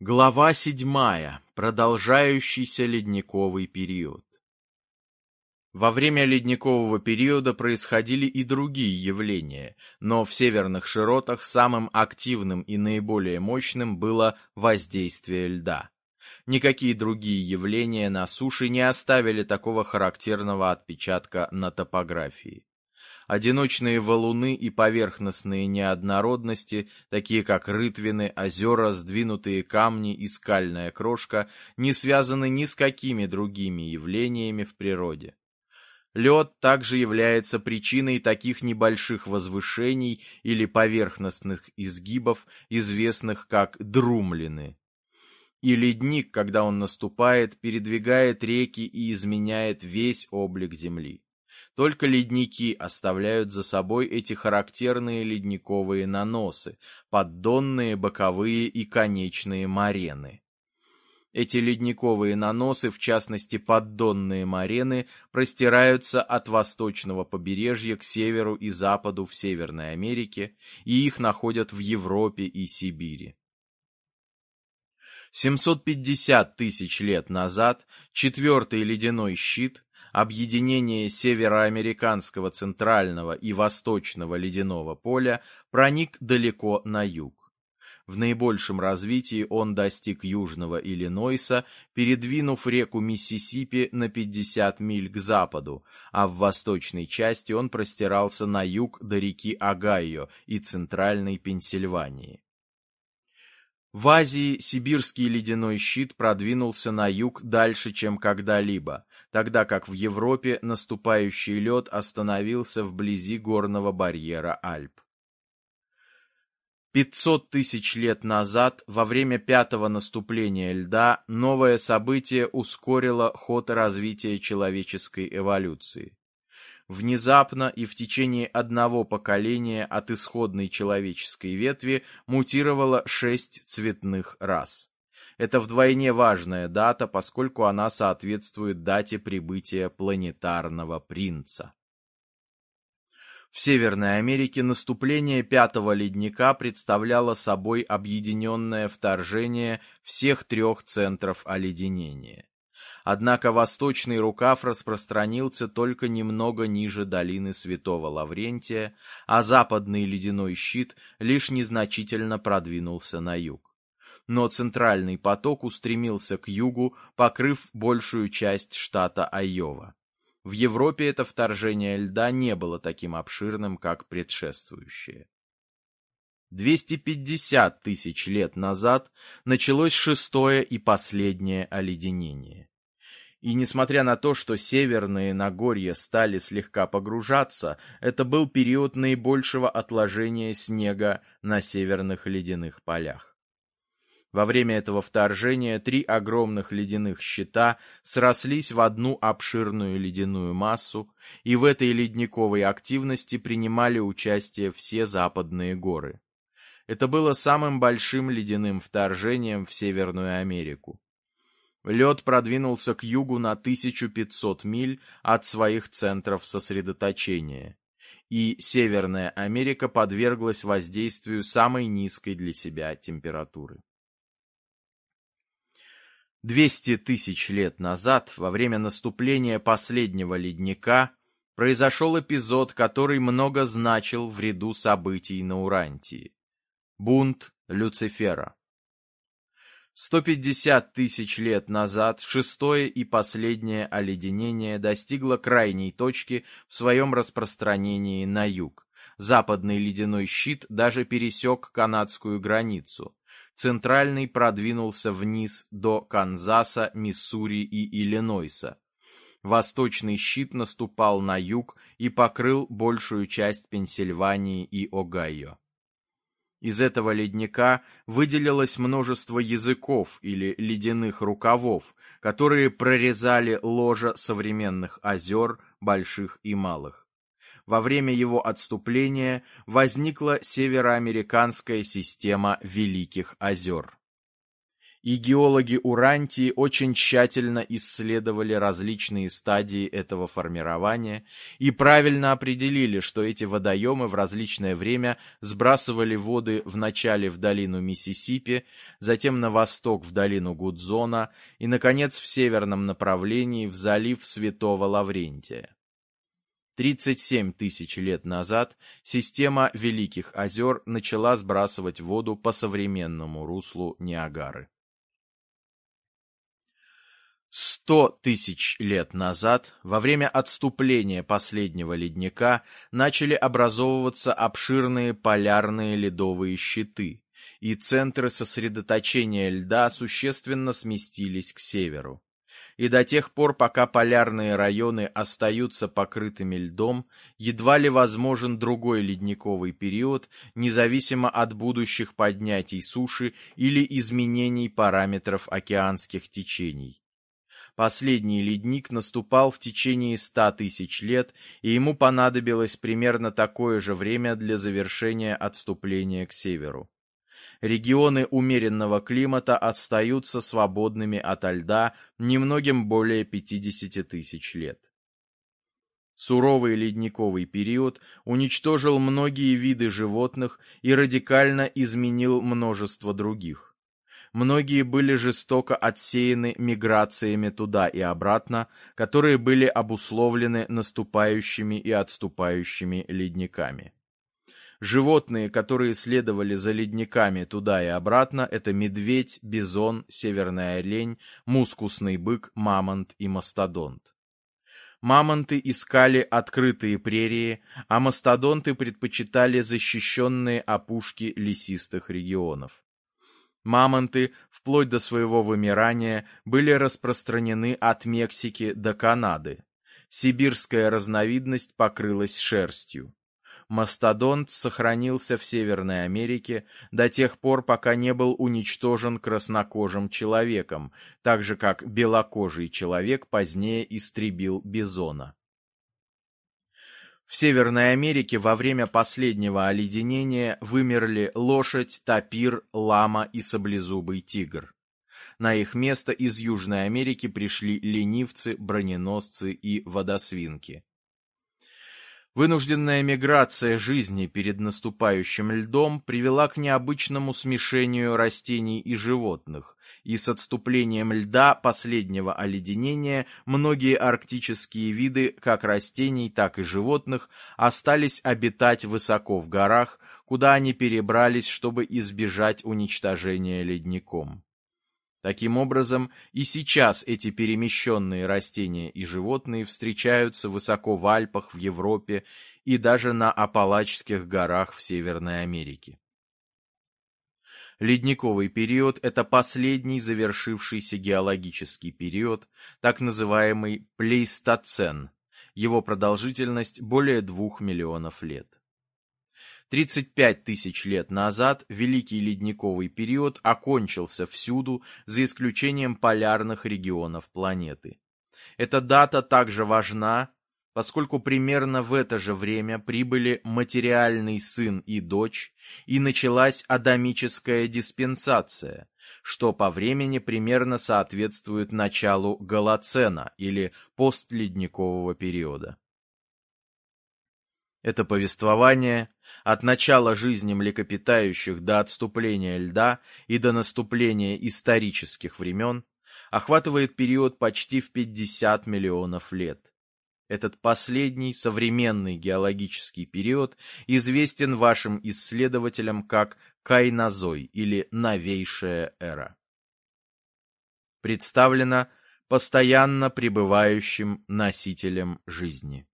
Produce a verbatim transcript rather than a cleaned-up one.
Глава седьмая. Продолжающийся ледниковый период. Во время ледникового периода происходили и другие явления, но в северных широтах самым активным и наиболее мощным было воздействие льда. Никакие другие явления на суше не оставили такого характерного отпечатка на топографии. Одиночные валуны и поверхностные неоднородности, такие как рытвины, озера, сдвинутые камни и скальная крошка, не связаны ни с какими другими явлениями в природе. Лед также является причиной таких небольших возвышений или поверхностных изгибов, известных как друмлины. И ледник, когда он наступает, передвигает реки и изменяет весь облик земли. Только ледники оставляют за собой эти характерные ледниковые наносы, поддонные, боковые и конечные морены. Эти ледниковые наносы, в частности поддонные морены, простираются от восточного побережья к северу и западу в Северной Америке, и их находят в Европе и Сибири. семьсот пятьдесят тысяч лет назад четвертый ледяной щит, объединение североамериканского центрального и восточного ледяного поля, проник далеко на юг. В наибольшем развитии он достиг южного Иллинойса, передвинув реку Миссисипи на пятьдесят миль к западу, а в восточной части он простирался на юг до реки Огайо и центральной Пенсильвании. В Азии сибирский ледяной щит продвинулся на юг дальше, чем когда-либо, тогда как в Европе наступающий лед остановился вблизи горного барьера Альп. пятьсот тысяч лет назад, во время пятого наступления льда, новое событие ускорило ход развития человеческой эволюции. Внезапно и в течение одного поколения от исходной человеческой ветви мутировало шесть цветных рас. Это вдвойне важная дата, поскольку она соответствует дате прибытия планетарного принца. В Северной Америке наступление пятого ледника представляло собой объединенное вторжение всех трех центров оледенения. Однако восточный рукав распространился только немного ниже долины Святого Лаврентия, а западный ледяной щит лишь незначительно продвинулся на юг. Но центральный поток устремился к югу, покрыв большую часть штата Айова. В Европе это вторжение льда не было таким обширным, как предшествующее. двести пятьдесят тысяч лет назад началось шестое и последнее оледенение. И несмотря на то, что северные Нагорья стали слегка погружаться, это был период наибольшего отложения снега на северных ледяных полях. Во время этого вторжения три огромных ледяных щита срослись в одну обширную ледяную массу, и в этой ледниковой активности принимали участие все западные горы. Это было самым большим ледяным вторжением в Северную Америку. Лед продвинулся к югу на тысячу пятьсот миль от своих центров сосредоточения, и Северная Америка подверглась воздействию самой низкой для себя температуры. двести тысяч лет назад, во время наступления последнего ледника, произошел эпизод, который много значил в ряду событий на Урантии. Бунт Люцифера. сто пятьдесят тысяч лет назад шестое и последнее оледенение достигло крайней точки в своем распространении на юг. Западный ледяной щит даже пересек канадскую границу. Центральный продвинулся вниз до Канзаса, Миссури и Иллинойса. Восточный щит наступал на юг и покрыл большую часть Пенсильвании и Огайо. Из этого ледника выделилось множество языков или ледяных рукавов, которые прорезали ложа современных озер, больших и малых. Во время его отступления возникла североамериканская система Великих озер. И геологи Урантии очень тщательно исследовали различные стадии этого формирования и правильно определили, что эти водоемы в различное время сбрасывали воды вначале в долину Миссисипи, затем на восток в долину Гудзона и, наконец, в северном направлении в залив Святого Лаврентия. тридцать семь тысяч лет назад система Великих озер начала сбрасывать воду по современному руслу Ниагары. Сто тысяч лет назад, во время отступления последнего ледника, начали образовываться обширные полярные ледовые щиты, и центры сосредоточения льда существенно сместились к северу. И до тех пор, пока полярные районы остаются покрытыми льдом, едва ли возможен другой ледниковый период, независимо от будущих поднятий суши или изменений параметров океанских течений. Последний ледник наступал в течение ста тысяч лет, и ему понадобилось примерно такое же время для завершения отступления к северу. Регионы умеренного климата остаются свободными ото льда немногим более пятидесяти тысяч лет. Суровый ледниковый период уничтожил многие виды животных и радикально изменил множество других. Многие были жестоко отсеяны миграциями туда и обратно, которые были обусловлены наступающими и отступающими ледниками. Животные, которые следовали за ледниками туда и обратно, это медведь, бизон, северный олень, мускусный бык, мамонт и мастодонт. Мамонты искали открытые прерии, а мастодонты предпочитали защищенные опушки лесистых регионов. Мамонты, вплоть до своего вымирания, были распространены от Мексики до Канады. Сибирская разновидность покрылась шерстью. Мастодонт сохранился в Северной Америке до тех пор, пока не был уничтожен краснокожим человеком, так же как белокожий человек позднее истребил бизона. В Северной Америке во время последнего оледенения вымерли лошадь, тапир, лама и саблезубый тигр. На их место из Южной Америки пришли ленивцы, броненосцы и водосвинки. Вынужденная миграция жизни перед наступающим льдом привела к необычному смешению растений и животных, и с отступлением льда последнего оледенения многие арктические виды, как растений, так и животных, остались обитать высоко в горах, куда они перебрались, чтобы избежать уничтожения ледником. Таким образом, и сейчас эти перемещенные растения и животные встречаются высоко в Альпах в Европе и даже на Апалачских горах в Северной Америке. Ледниковый период – это последний завершившийся геологический период, так называемый плейстоцен. Его продолжительность более двух миллионов лет. тридцать пять тысяч лет назад Великий ледниковый период окончился всюду, за исключением полярных регионов планеты. Эта дата также важна, поскольку примерно в это же время прибыли материальный сын и дочь, и началась адамическая диспенсация, что по времени примерно соответствует началу Голоцена или постледникового периода. Это повествование от начала жизни млекопитающих до отступления льда и до наступления исторических времен охватывает период почти в пятьдесят миллионов лет. Этот последний современный геологический период известен вашим исследователям как Кайнозой или новейшая эра. Представлено постоянно пребывающим носителем жизни.